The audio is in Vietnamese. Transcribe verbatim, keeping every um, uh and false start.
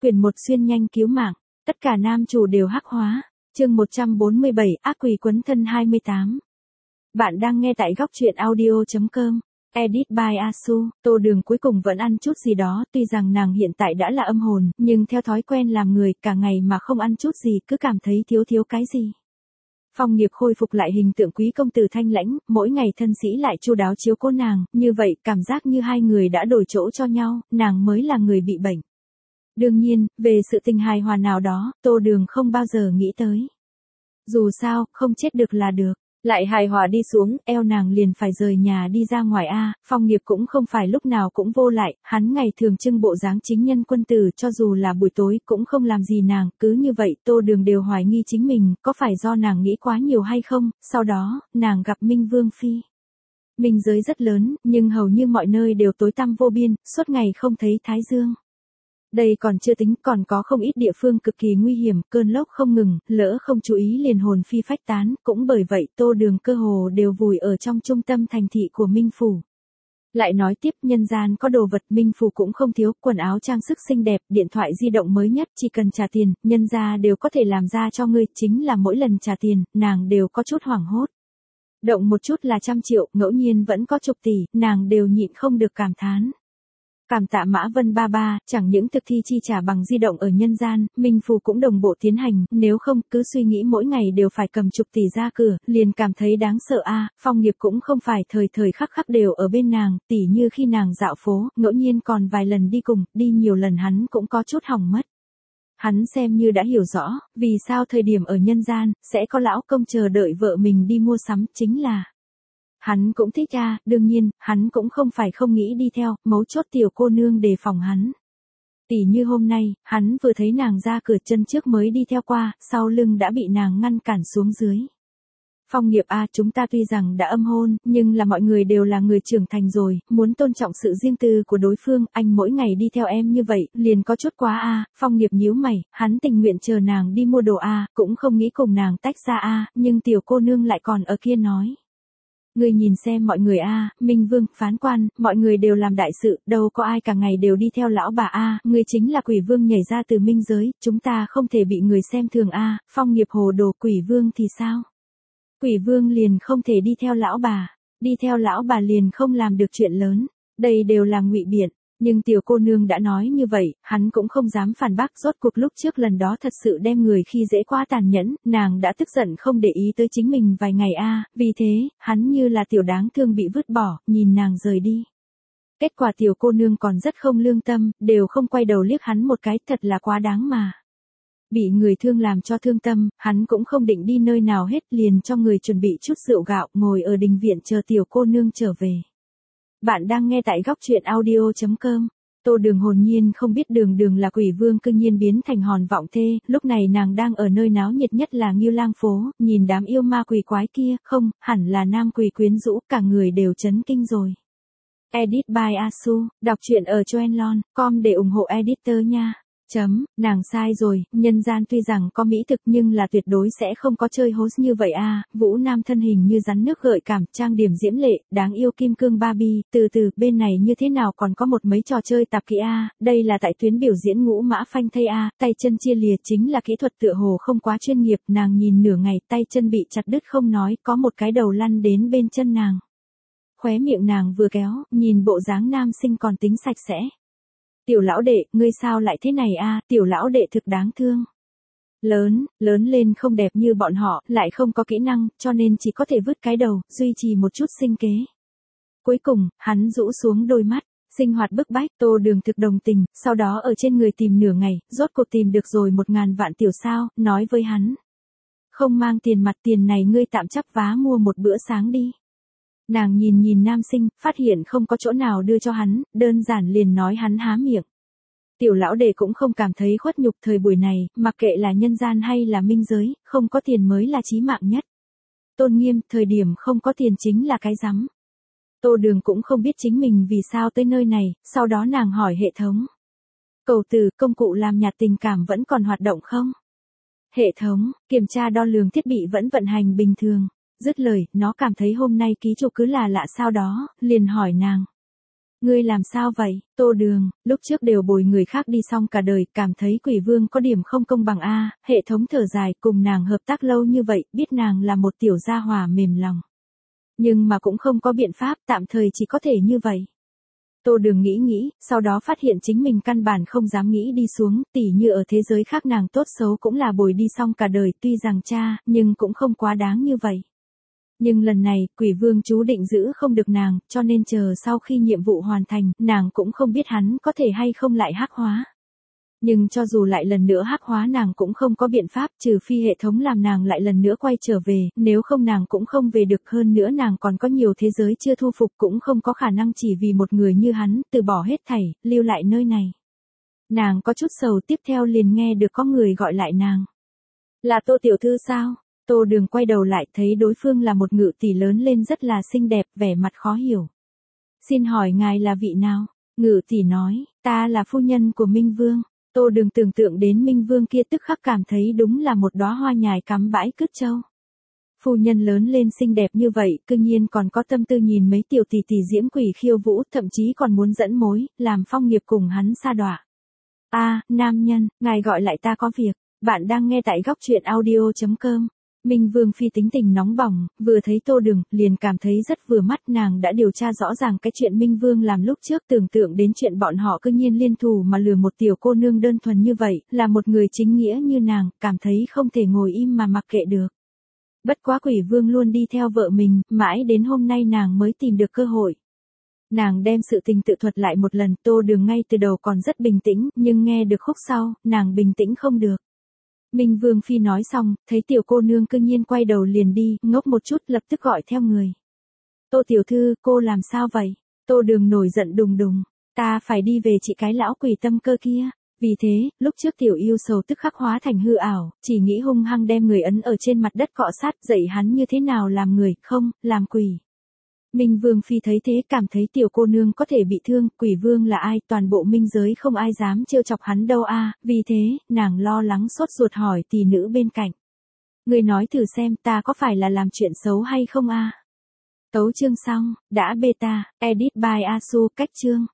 Quyển một xuyên nhanh cứu mạng, tất cả nam chủ đều hắc hóa. Chương một trăm bốn mươi bảy, ác quỷ quấn thân hai mươi tám. Bạn đang nghe tại góc truyện audio chấm com. Edit by Asu. Tô Đường cuối cùng vẫn ăn chút gì đó, tuy rằng nàng hiện tại đã là âm hồn, nhưng theo thói quen làm người, cả ngày mà không ăn chút gì cứ cảm thấy thiếu thiếu cái gì. Phong Nghiệp khôi phục lại hình tượng quý công tử thanh lãnh, mỗi ngày thân sĩ lại chu đáo chiếu cố nàng, như vậy cảm giác như hai người đã đổi chỗ cho nhau, nàng mới là người bị bệnh. Đương nhiên, về sự tình hài hòa nào đó, Tô Đường không bao giờ nghĩ tới. Dù sao, không chết được là được. Lại hài hòa đi xuống, eo nàng liền phải rời nhà đi ra ngoài a. Phong Nghiệp cũng không phải lúc nào cũng vô lại, hắn ngày thường trưng bộ dáng chính nhân quân tử, cho dù là buổi tối cũng không làm gì nàng, cứ như vậy Tô Đường đều hoài nghi chính mình, có phải do nàng nghĩ quá nhiều hay không. Sau đó, nàng gặp Minh Vương Phi. Minh giới rất lớn, nhưng hầu như mọi nơi đều tối tăm vô biên, suốt ngày không thấy thái dương. Đây còn chưa tính, còn có không ít địa phương cực kỳ nguy hiểm, cơn lốc không ngừng, lỡ không chú ý liền hồn phi phách tán, cũng bởi vậy Tô Đường cơ hồ đều vùi ở trong trung tâm thành thị của Minh Phủ. Lại nói tiếp, nhân gian có đồ vật Minh Phủ cũng không thiếu, quần áo trang sức xinh đẹp, điện thoại di động mới nhất, chỉ cần trả tiền, nhân gia đều có thể làm ra cho ngươi, chính là mỗi lần trả tiền, nàng đều có chút hoảng hốt. Động một chút là trăm triệu, ngẫu nhiên vẫn có chục tỷ, nàng đều nhịn không được cảm thán. Cảm tạ Mã Vân ba ba, chẳng những thực thi chi trả bằng di động ở nhân gian, Minh Phủ cũng đồng bộ tiến hành, nếu không cứ suy nghĩ mỗi ngày đều phải cầm chục tỷ ra cửa, liền cảm thấy đáng sợ a. Phong Nghiệp cũng không phải thời thời khắc khắc đều ở bên nàng, tỉ như khi nàng dạo phố, ngẫu nhiên còn vài lần đi cùng, đi nhiều lần hắn cũng có chút hỏng mất. Hắn xem như đã hiểu rõ, vì sao thời điểm ở nhân gian, sẽ có lão công chờ đợi vợ mình đi mua sắm, chính là hắn cũng thích a. Đương nhiên, hắn cũng không phải không nghĩ đi theo, mấu chốt tiểu cô nương đề phòng hắn. Tỉ như hôm nay, hắn vừa thấy nàng ra cửa chân trước mới đi theo qua, sau lưng đã bị nàng ngăn cản xuống dưới. Phong Nghiệp a, chúng ta tuy rằng đã âm hôn, nhưng là mọi người đều là người trưởng thành rồi, muốn tôn trọng sự riêng tư của đối phương, anh mỗi ngày đi theo em như vậy, liền có chút quá a. Phong Nghiệp nhíu mày, hắn tình nguyện chờ nàng đi mua đồ a, cũng không nghĩ cùng nàng tách ra a, nhưng tiểu cô nương lại còn ở kia nói. Ngươi nhìn xem mọi người a, Minh Vương, phán quan, mọi người đều làm đại sự, đâu có ai cả ngày đều đi theo lão bà a, ngươi chính là quỷ vương nhảy ra từ minh giới, chúng ta không thể bị người xem thường a. Phong Nghiệp hồ đồ, quỷ vương thì sao? Quỷ vương liền không thể đi theo lão bà, đi theo lão bà liền không làm được chuyện lớn, đây đều là ngụy biện. Nhưng tiểu cô nương đã nói như vậy, hắn cũng không dám phản bác, rốt cuộc lúc trước lần đó thật sự đem người khi dễ quá tàn nhẫn, nàng đã tức giận không để ý tới chính mình vài ngày a, vì thế, hắn như là tiểu đáng thương bị vứt bỏ, nhìn nàng rời đi. Kết quả tiểu cô nương còn rất không lương tâm, đều không quay đầu liếc hắn một cái, thật là quá đáng mà. Bị người thương làm cho thương tâm, hắn cũng không định đi nơi nào hết, liền cho người chuẩn bị chút rượu gạo, ngồi ở đình viện chờ tiểu cô nương trở về. Bạn đang nghe tại góc truyện audio chấm com. Tô Đường hồn nhiên không biết Đường Đường là quỷ vương cương nhiên biến thành hòn vọng thê, lúc này nàng đang ở nơi náo nhiệt nhất là Ngưu Lang phố, nhìn đám yêu ma quỷ quái kia, không, hẳn là nam quỷ quyến rũ, cả người đều chấn kinh rồi. Edit by Asu, đọc truyện ở choenlon chấm com để ủng hộ editor nha. Chấm, nàng sai rồi, nhân gian tuy rằng có mỹ thực nhưng là tuyệt đối sẽ không có chơi host như vậy a. Vũ Nam thân hình như rắn nước gợi cảm, trang điểm diễm lệ, đáng yêu kim cương Barbie, từ từ, bên này như thế nào còn có một mấy trò chơi tạp kỹ a, đây là tại tuyến biểu diễn ngũ mã phanh thây a, tay chân chia lìa chính là kỹ thuật tựa hồ không quá chuyên nghiệp, nàng nhìn nửa ngày tay chân bị chặt đứt không nói, có một cái đầu lăn đến bên chân nàng. Khóe miệng nàng vừa kéo, nhìn bộ dáng nam sinh còn tính sạch sẽ. Tiểu lão đệ, ngươi sao lại thế này a, tiểu lão đệ thực đáng thương. Lớn, lớn lên không đẹp như bọn họ, lại không có kỹ năng, cho nên chỉ có thể vứt cái đầu, duy trì một chút sinh kế. Cuối cùng, hắn rũ xuống đôi mắt, sinh hoạt bức bách, Tô Đường thực đồng tình, sau đó ở trên người tìm nửa ngày, rốt cuộc tìm được rồi một ngàn vạn tiểu sao, nói với hắn. Không mang tiền mặt, tiền này ngươi tạm chấp vá mua một bữa sáng đi. Nàng nhìn nhìn nam sinh, phát hiện không có chỗ nào đưa cho hắn, đơn giản liền nói hắn há miệng. Tiểu lão đệ cũng không cảm thấy khuất nhục, thời buổi này, mặc kệ là nhân gian hay là minh giới, không có tiền mới là chí mạng nhất. Tôn nghiêm, thời điểm không có tiền chính là cái rắm. Tô Đường cũng không biết chính mình vì sao tới nơi này, sau đó nàng hỏi hệ thống. Cầu từ, công cụ làm nhạt tình cảm vẫn còn hoạt động không? Hệ thống, kiểm tra đo lường thiết bị vẫn vận hành bình thường. Dứt lời, nó cảm thấy hôm nay ký chủ cứ là lạ sao đó, liền hỏi nàng. Ngươi làm sao vậy, Tô Đường, lúc trước đều bồi người khác đi xong cả đời, cảm thấy quỷ vương có điểm không công bằng a, hệ thống thở dài, cùng nàng hợp tác lâu như vậy, biết nàng là một tiểu gia hỏa mềm lòng. Nhưng mà cũng không có biện pháp, tạm thời chỉ có thể như vậy. Tô Đường nghĩ nghĩ, sau đó phát hiện chính mình căn bản không dám nghĩ đi xuống, tỉ như ở thế giới khác nàng tốt xấu cũng là bồi đi xong cả đời, tuy rằng cha, nhưng cũng không quá đáng như vậy. Nhưng lần này, quỷ vương chú định giữ không được nàng, cho nên chờ sau khi nhiệm vụ hoàn thành, nàng cũng không biết hắn có thể hay không lại hắc hóa. Nhưng cho dù lại lần nữa hắc hóa nàng cũng không có biện pháp, trừ phi hệ thống làm nàng lại lần nữa quay trở về, nếu không nàng cũng không về được, hơn nữa nàng còn có nhiều thế giới chưa thu phục, cũng không có khả năng chỉ vì một người như hắn, từ bỏ hết thảy, lưu lại nơi này. Nàng có chút sầu, tiếp theo liền nghe được có người gọi lại nàng. Là Tô tiểu thư sao? Tô Đường quay đầu lại thấy đối phương là một ngự tỷ lớn lên rất là xinh đẹp, vẻ mặt khó hiểu. Xin hỏi ngài là vị nào? Ngự tỷ nói, ta là phu nhân của Minh Vương. Tô Đường tưởng tượng đến Minh Vương kia tức khắc cảm thấy đúng là một đóa hoa nhài cắm bãi cứt châu. Phu nhân lớn lên xinh đẹp như vậy, cư nhiên còn có tâm tư nhìn mấy tiểu tỷ tỷ diễm quỷ khiêu vũ, thậm chí còn muốn dẫn mối, làm phong nghiệp cùng hắn sa đọa. A, nam nhân, ngài gọi lại ta có việc. Bạn đang nghe tại góc truyện audio chấm com. Minh Vương phi tính tình nóng bỏng, vừa thấy Tô Đường, liền cảm thấy rất vừa mắt, nàng đã điều tra rõ ràng cái chuyện Minh Vương làm lúc trước, tưởng tượng đến chuyện bọn họ cư nhiên liên thủ mà lừa một tiểu cô nương đơn thuần như vậy, là một người chính nghĩa như nàng, cảm thấy không thể ngồi im mà mặc kệ được. Bất quá quỷ vương luôn đi theo vợ mình, mãi đến hôm nay nàng mới tìm được cơ hội. Nàng đem sự tình tự thuật lại một lần, Tô Đường ngay từ đầu còn rất bình tĩnh, nhưng nghe được khúc sau, nàng bình tĩnh không được. Minh Vương phi nói xong, thấy tiểu cô nương cư nhiên quay đầu liền đi, ngốc một chút lập tức gọi theo người. Tô tiểu thư, cô làm sao vậy? Tô Đường nổi giận đùng đùng, ta phải đi về chị cái lão quỷ tâm cơ kia. Vì thế, lúc trước tiểu yêu sầu tức khắc hóa thành hư ảo, chỉ nghĩ hung hăng đem người ấn ở trên mặt đất cọ sát, dạy hắn như thế nào làm người, không, làm quỷ. Minh Vương phi thấy thế cảm thấy tiểu cô nương có thể bị thương, quỷ vương là ai, toàn bộ minh giới không ai dám trêu chọc hắn đâu a, vì thế, nàng lo lắng sốt ruột hỏi tỷ nữ bên cạnh. Người nói thử xem ta có phải là làm chuyện xấu hay không a? Tấu chương xong, đã beta, edit by Asu, cách chương.